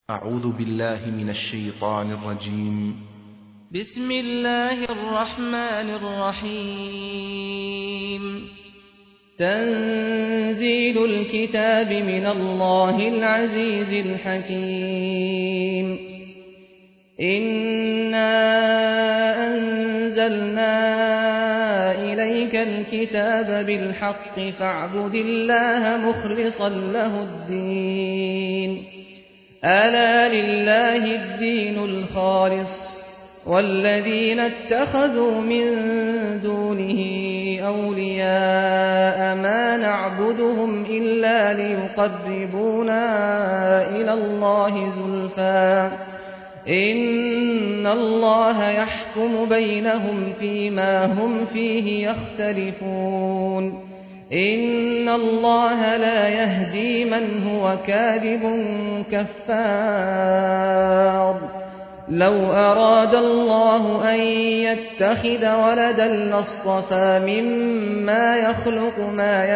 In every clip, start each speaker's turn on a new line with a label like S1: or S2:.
S1: أعوذ بالله من الشيطان الرجيم.
S2: بسم الله الرحمن الرحيم. تنزيل الكتاب من الله العزيز الحكيم. إنا أنزلنا إليك الكتاب بالحق فاعبد الله مخلصا له الدين. ألا لله الدين الخالص والذين اتخذوا من دونه أولياء ما نعبدهم إلا ليقربونا إلى الله زلفى إن الله يحكم بينهم فيما هم فيه يختلفون. إن الله لا يهدي من هو كاذب كفار. لو أراد الله أن يتخذ ولدا لاصطفى مما يخلق ما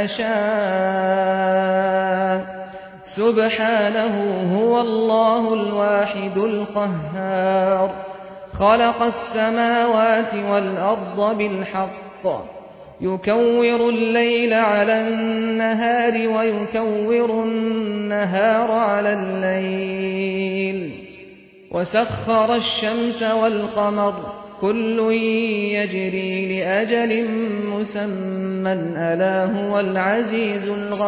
S2: يشاء سبحانه هو الله الواحد القهار. خلق السماوات والأرض بالحق يكور الليل على النهار ويكور النهار على الليل وسخر الشمس والقمر كل يجري لأجل مسمى ألا هو العزيز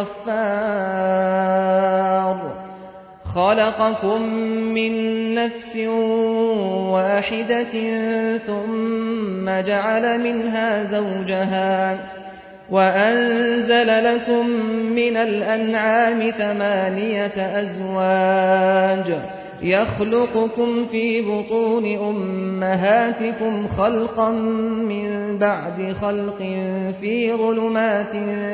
S2: الغفار. خلقكم من نفس واحدة ثم جعل منها زوجها وأنزل لكم من الأنعام 8 أزواج يخلقكم في بطون أمهاتكم خلقا من بعد خلق في ظلمات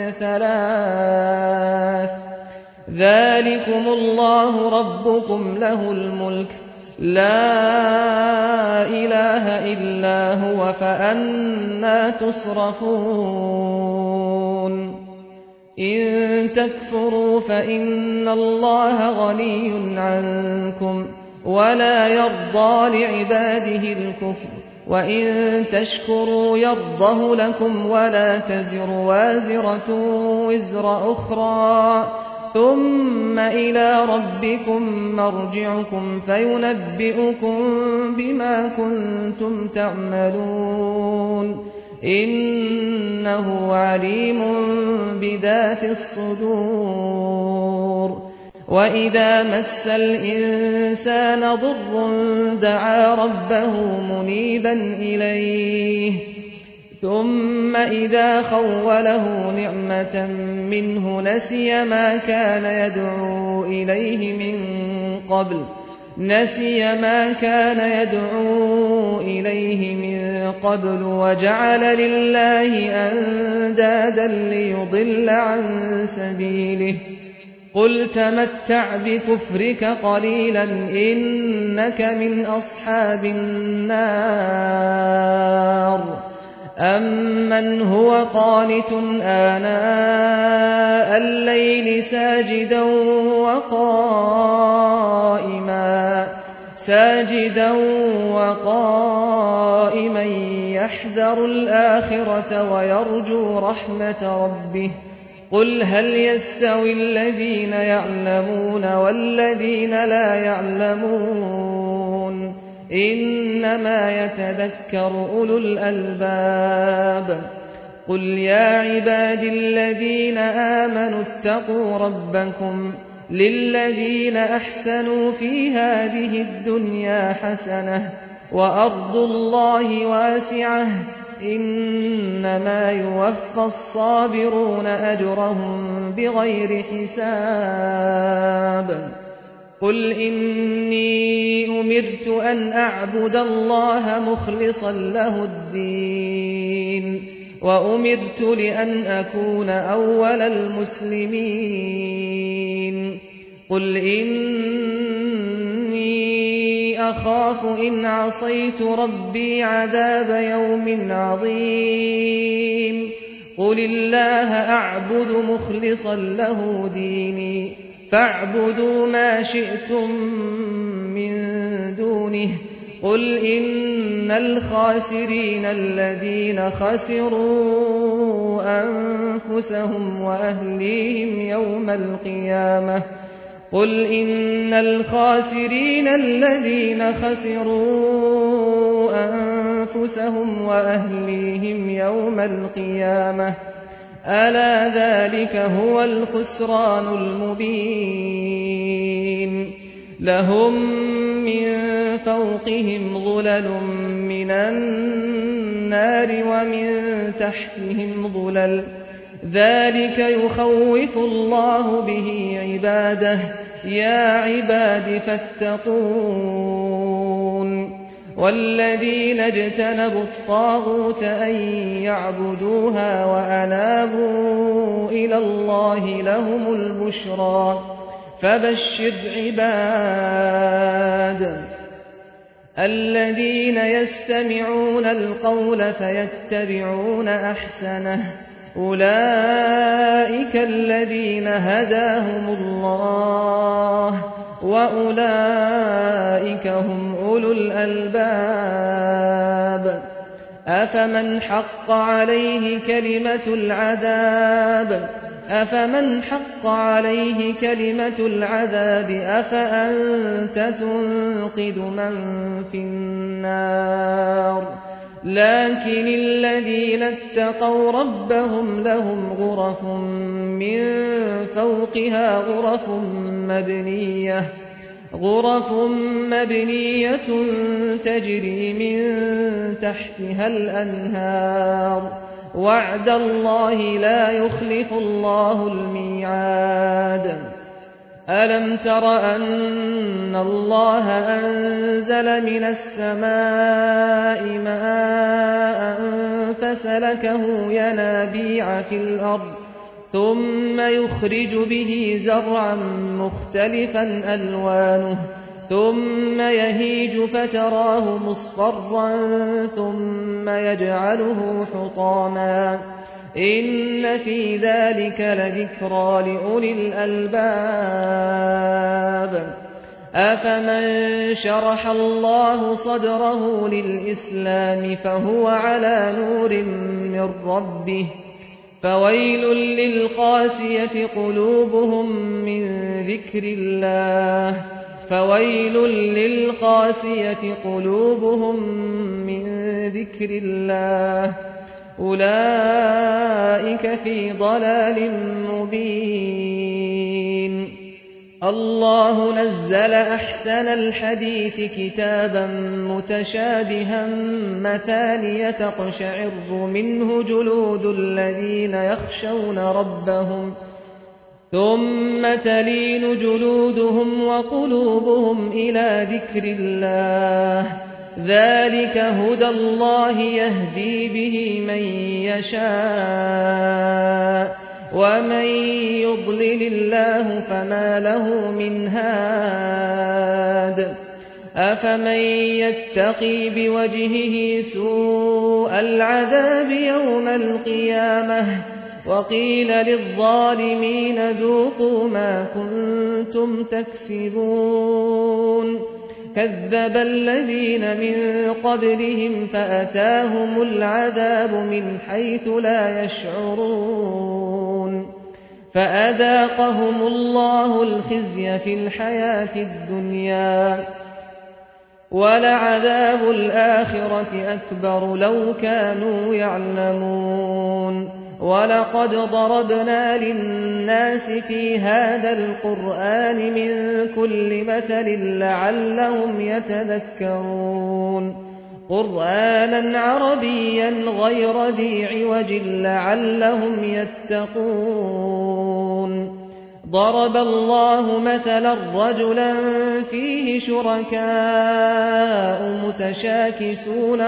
S2: 3 ذلكم الله ربكم له الملك لا إله إلا هو فأنى تصرفون. إن تكفروا فإن الله غني عنكم ولا يرضى لعباده الكفر وإن تشكروا يرضه لكم ولا تزر وازرة وزر أخرى ثم إلى ربكم مرجعكم فينبئكم بما كنتم تعملون. إنه عليم بذات الصدور. وإذا مس الإنسان ضر دعا ربه منيبا إليه ثم إذا خوله نعمة منه نسي ما كان يدعو إليه من قبل وجعل لله أندادا ليضل عن سبيله. قل تمتع بكفرك قليلا إنك من أصحاب النار. أمن هو قانت آناء الليل ساجدا وقائما يحذر الآخرة ويرجو رحمة ربه. قل هل يستوي الذين يعلمون والذين لا يعلمون إنما يتذكر أولو الألباب. قل يا عبادي الذين آمنوا اتقوا ربكم للذين أحسنوا في هذه الدنيا حسنة وأرض الله واسعة إنما يوفى الصابرون أجرهم بغير حساب. قل إني أمرت أن أعبد الله مخلصا له الدين وأمرت لأن أكون أول المسلمين. قل إني أخاف إن عصيت ربي عذاب يوم عظيم. قل الله أعبد مخلصا له ديني فاعبدوا ما شئتم من دونه قل إن الخاسرين الذين خسروا أنفسهم وأهليهم يوم القيامة قل إن الخاسرين الذين خسروا أنفسهم وأهليهم يوم القيامة ألا ذلك هو الخسران المبين لهم من فوقهم ظلل من النار ومن تحتهم ظلل ذلك يخوف الله به عباده يا عباد فاتقون والذين اجتنبوا الطاغوت أن يعبدوها وأنابوا إلى الله لهم البشرى فبشر عباد الذين يستمعون القول فيتبعون أحسنه أولئك الذين هداهم الله وأولئك هم أولو الألباب أفمن حق عليه كلمة العذاب أفأنت تنقذ من في النار لكن الذين اتقوا ربهم لهم غرف من فوقها غرف مبنية تجري من تحتها الأنهار وعد الله لا يخلف الله الميعاد ألم تر أن الله أنزل من السماء ماء فسلكه ينابيع في الأرض ثم يخرج به زرعا مختلفا ألوانه ثم يهيج فتراه مصفرا ثم يجعله حطاما إن في ذلك لذكرى لأولي الألباب أفمن شرح الله صدره للإسلام فهو على نور من ربه فويل للقاسية قلوبهم من ذكر الله أولئك في ضلال مبين الله نزل أحسن الحديث كتابا متشابها مثانية تقشعر منه جلود الذين يخشون ربهم ثم تلين جلودهم وقلوبهم إلى ذكر الله ذلك هدى الله يهدي به من يشاء ومن يضلل الله فما له من هاد أفمن يتقي بوجهه سوء العذاب يوم القيامة وقيل للظالمين ذوقوا ما كنتم تكسبون كذب الذين من قبلهم فأتاهم العذاب من حيث لا يشعرون فأذاقهم الله الخزي في الحياة الدنيا ولعذاب الآخرة أكبر لو كانوا يعلمون ولقد ضربنا للناس في هذا القرآن من كل مثل لعلهم يتذكرون قرآنا عربيا غير ذي عوج لعلهم يتقون ضرب الله مثلا رجلا فيه شركاء متشاكسون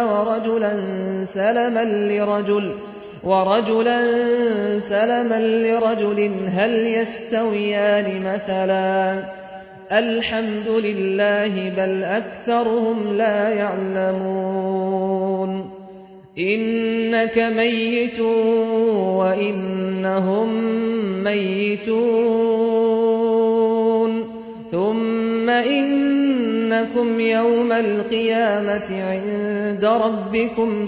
S2: ورجلا سلما لرجل هل يستويان مثلا الحمد لله بل أكثرهم لا يعلمون إنك ميت وإنهم ميتون ثم إنكم يوم القيامة عند ربكم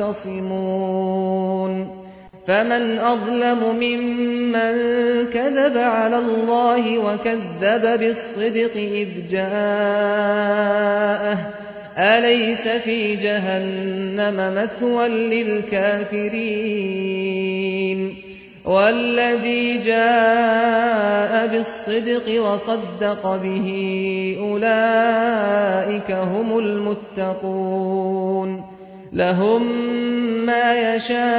S2: تختصمون فمن أظلم ممن كذب على الله وكذب بالصدق إذ جاءه أليس في جهنم مثوى للكافرين والذي جاء بالصدق وصدق به أولئك هم المتقون لهم ما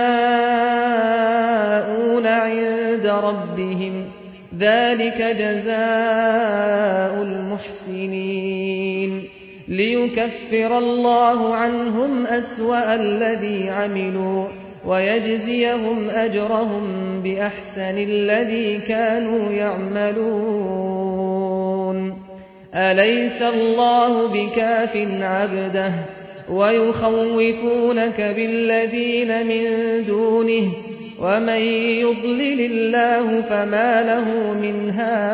S2: يشاءون عند ربهم ذلك جزاء المحسنين ليكفر الله عنهم أسوأ الذي عملوا ويجزيهم أجرهم بأحسن الذي كانوا يعملون أليس الله بكاف عبده ويخوفونك بالذين من دونه ومن يضلل الله فما له من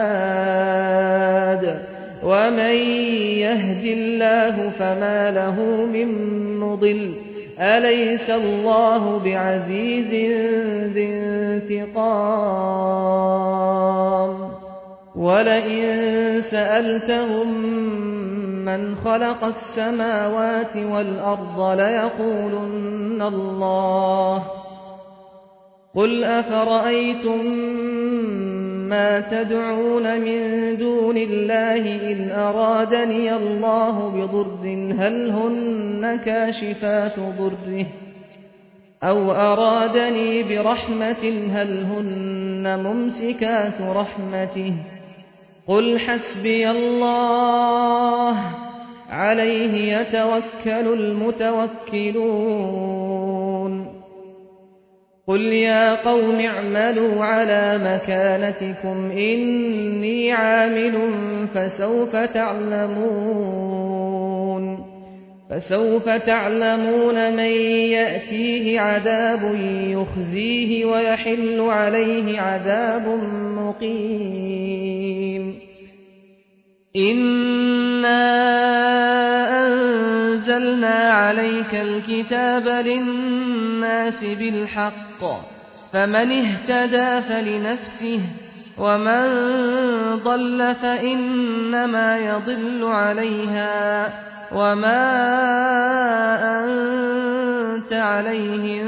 S2: هاد ومن يهد الله فما له من مضل أليس الله بعزيز ذي انتقام ولئن سألتهم من خلق السماوات والأرض ليقولن الله قل أفرأيتم ما تدعون من دون الله إن أرادني الله بضر هل هن كاشفات ضره أو أرادني برحمة هل هن ممسكات رحمته قل حسبي الله عليه يتوكل المتوكلون قل يا قوم اعملوا على مكانتكم إني عامل فسوف تعلمون من يأتيه عذاب يخزيه ويحل عليه عذاب مقيم إنا أنزلنا عليك الكتاب للناس بالحق فمن اهتدى فلنفسه ومن ضل فإنما يضل عليها وما أنت عليهم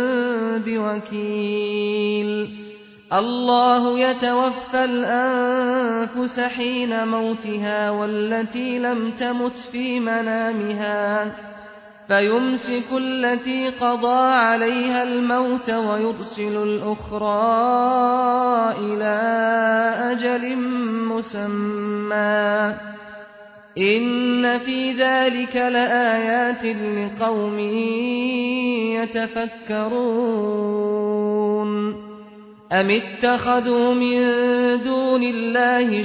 S2: بوكيل الله يتوفى الأنفس حين موتها والتي لم تمت في منامها فيمسك التي قضى عليها الموت ويرسل الأخرى إلى أجل مسمى إن في ذلك لآيات لقوم يتفكرون أم اتخذوا من دون الله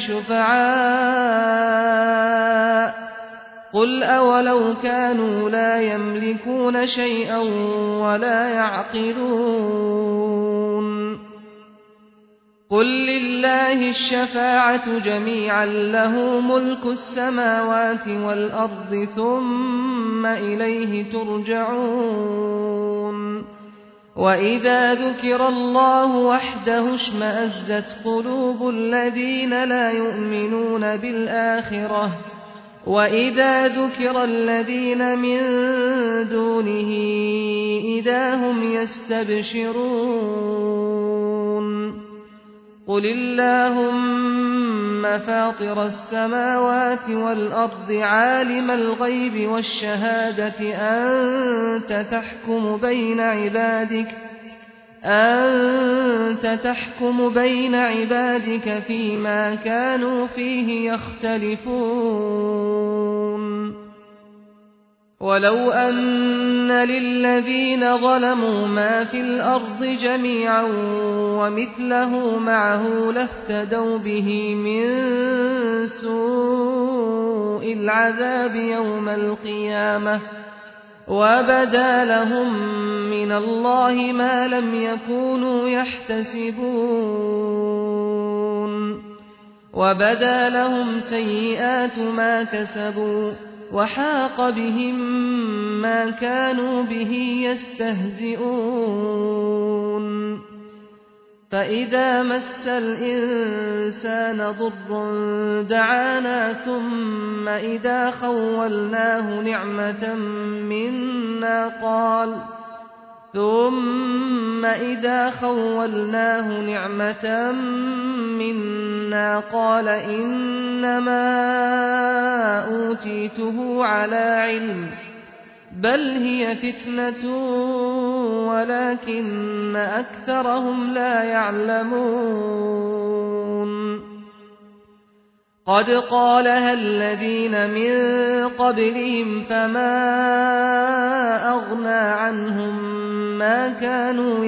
S2: شفعاء قل أولو كانوا لا يملكون شيئا ولا يعقلون قل لله الشفاعة جميعا له ملك السماوات والأرض ثم إليه ترجعون وإذا ذكر الله وحده اشمأزت قلوب الذين لا يؤمنون بالآخرة وإذا ذكر الذين من دونه إذا هم يستبشرون قل اللهم فاطر السماوات والأرض عالم الغيب والشهادة أنت تحكم بين عبادك فيما كانوا فيه يختلفون ولو أن للذين ظلموا ما في الأرض جميعا ومثله معه لافتدوا به من سوء العذاب يوم القيامة وبدا لهم من الله ما لم يكونوا يحتسبون وبدا لهم سيئات ما كسبوا وحاق بهم ما كانوا به يستهزئون فإذا مس الإنسان ضر دعانا ثم إذا خولناه نعمة منا قال إنما أوتيته على علم بل هي فتنة ولكن أكثرهم لا يعلمون قد قالها الذين من قبلهم فما أغنى عنهم ما كانوا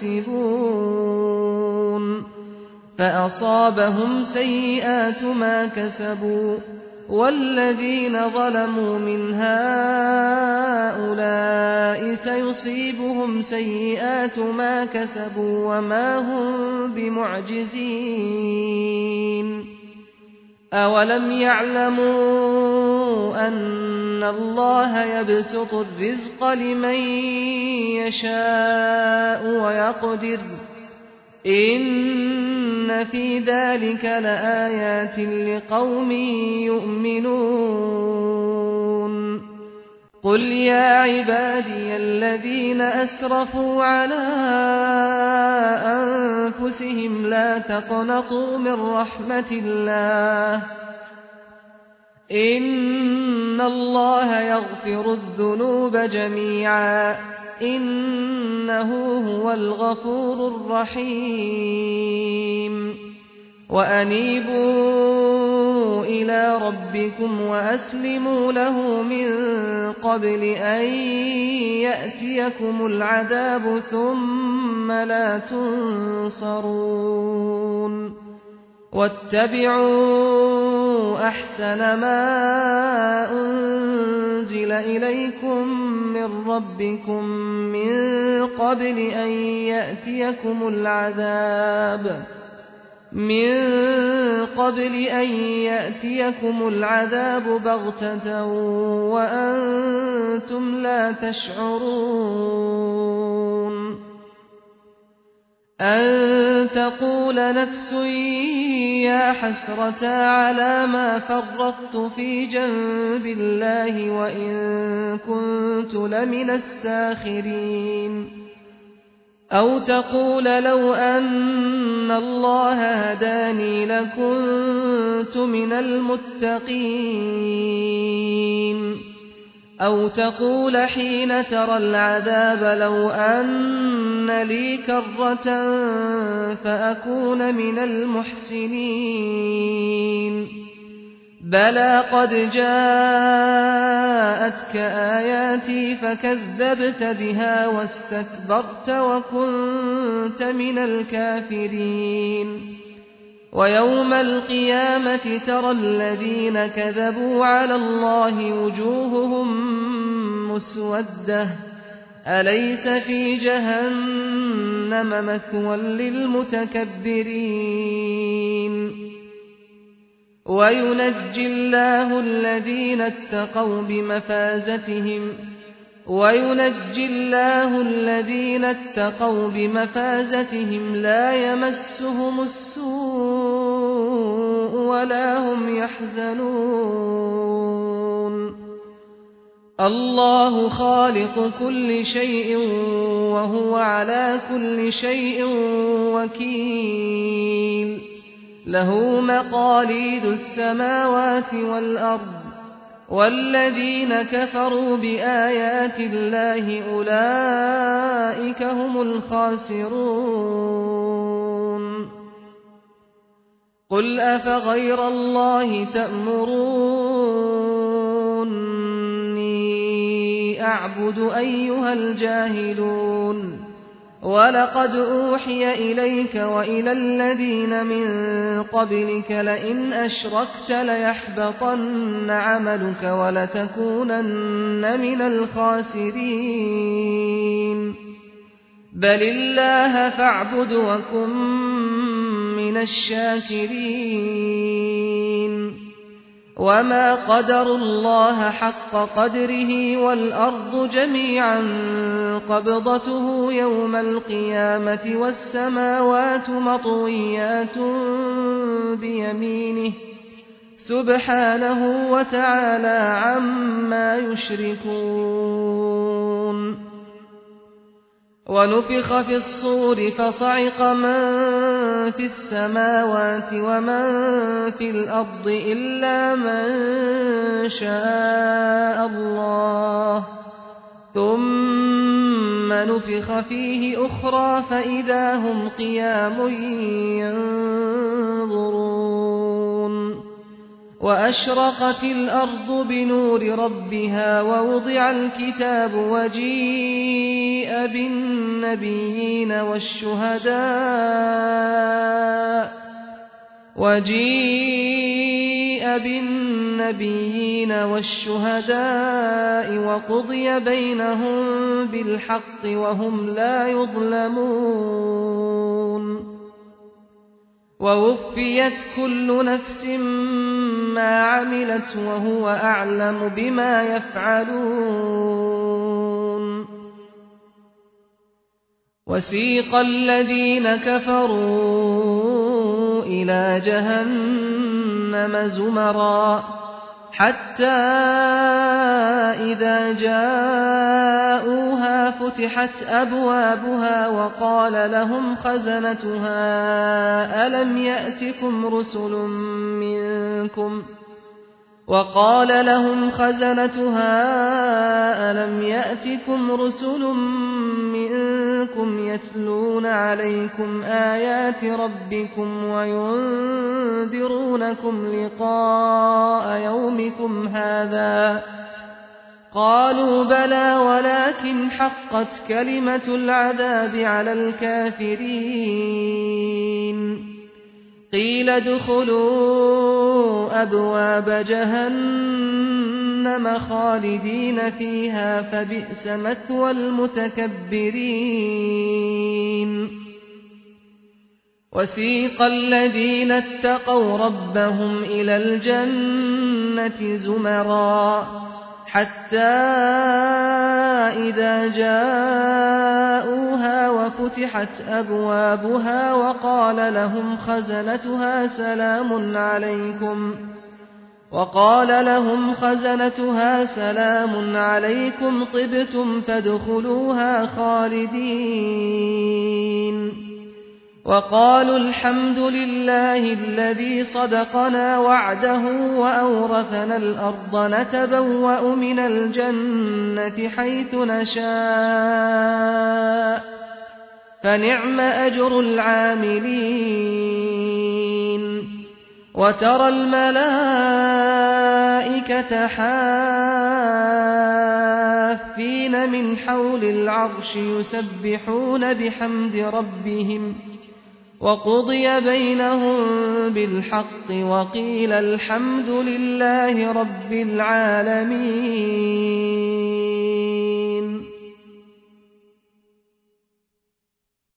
S2: يكسبون فأصابهم سيئات ما كسبوا والذين ظلموا من هؤلاء سيصيبهم سيئات ما كسبوا وما هم بمعجزين أولم يعلموا أن الله يبسط الرزق لمن يشاء ويقدر إن في ذلك لآيات لقوم يؤمنون قل يا عبادي الذين أسرفوا على أنفسهم لا تقنطوا من رحمة الله إن الله يغفر الذنوب جميعا إنه هو الغفور الرحيم وأنيبوا إلى ربكم وأسلموا له من قبل أن يأتيكم العذاب ثم لا تنصرون واتبعوا أحسن ما أنزل إليكم من ربكم من قبل أن يأتيكم العذاب بغتة وأنتم لا تشعرون أن تقول نفس يا حسرة على ما فرطت في جنب الله وإن كنت لمن الساخرين أو تقول لو أن الله هداني لكنت من المتقين أو تقول حين ترى العذاب لو أن لي كرة فأكون من المحسنين بلى قد جاءتك آياتي فكذبت بها واستكبرت وكنت من الكافرين ويوم القيامة ترى الذين كذبوا على الله وجوههم مسودة أليس في جهنم مثوى للمتكبرين وينجي الله الذين اتقوا بمفازتهم لا يمسهم السوء ولا هم يحزنون الله خالق كل شيء وهو على كل شيء وكيل له مقاليد السماوات والأرض والذين كفروا بآيات الله أولئك هم الخاسرون قل أفغير الله تأمروني أعبد أيها الجاهلون ولقد أوحي إليك وإلى الذين من قبلك لئن أشركت ليحبطن عملك ولتكونن من الخاسرين بل الله فاعبد وكن من الشاكرين وما قدروا الله حق قدره والأرض جميعا قبضته يوم القيامة والسماوات مطويات بيمينه سبحانه وتعالى عما يشركون ونفخ في الصور فصعق من في السماوات ومن في الأرض إلا من شاء الله ثم نفخ فيه أخرى فإذا هم قيام ينظرون وأشرقت الأرض بنور ربها ووضع الكتاب وجيء بالنبيين والشهداء وقضي بينهم بالحق وهم لا يظلمون ووفيت كل نفس ما عملت وهو أعلم بما يفعلون وسيق الذين كفروا إلى جهنم زمرا حتى إذا جاءوها فتحت أبوابها وقال لهم خزنتها ألم يأتكم رسل منكم يتلون عليكم آيات ربكم وينذرونكم لقاء يومكم هذا قالوا بلى ولكن حقت كلمة العذاب على الكافرين قيل ادخلوا أبواب جهنم خالدين فيها فبئس مثوى المتكبرين وسيق الذين اتقوا ربهم إلى الجنة زمرا حتى إذا جاءوها وفتحت أبوابها وقال لهم خزنتها سلام عليكم طبتم فادخلوها خالدين وقالوا الحمد لله الذي صدقنا وعده وأورثنا الأرض نتبوأ من الجنة حيث نشاء فنعم أجر العاملين وترى الملائكة حافين من حول العرش يسبحون بحمد ربهم وقضي بينهم بالحق وقيل الحمد لله رب العالمين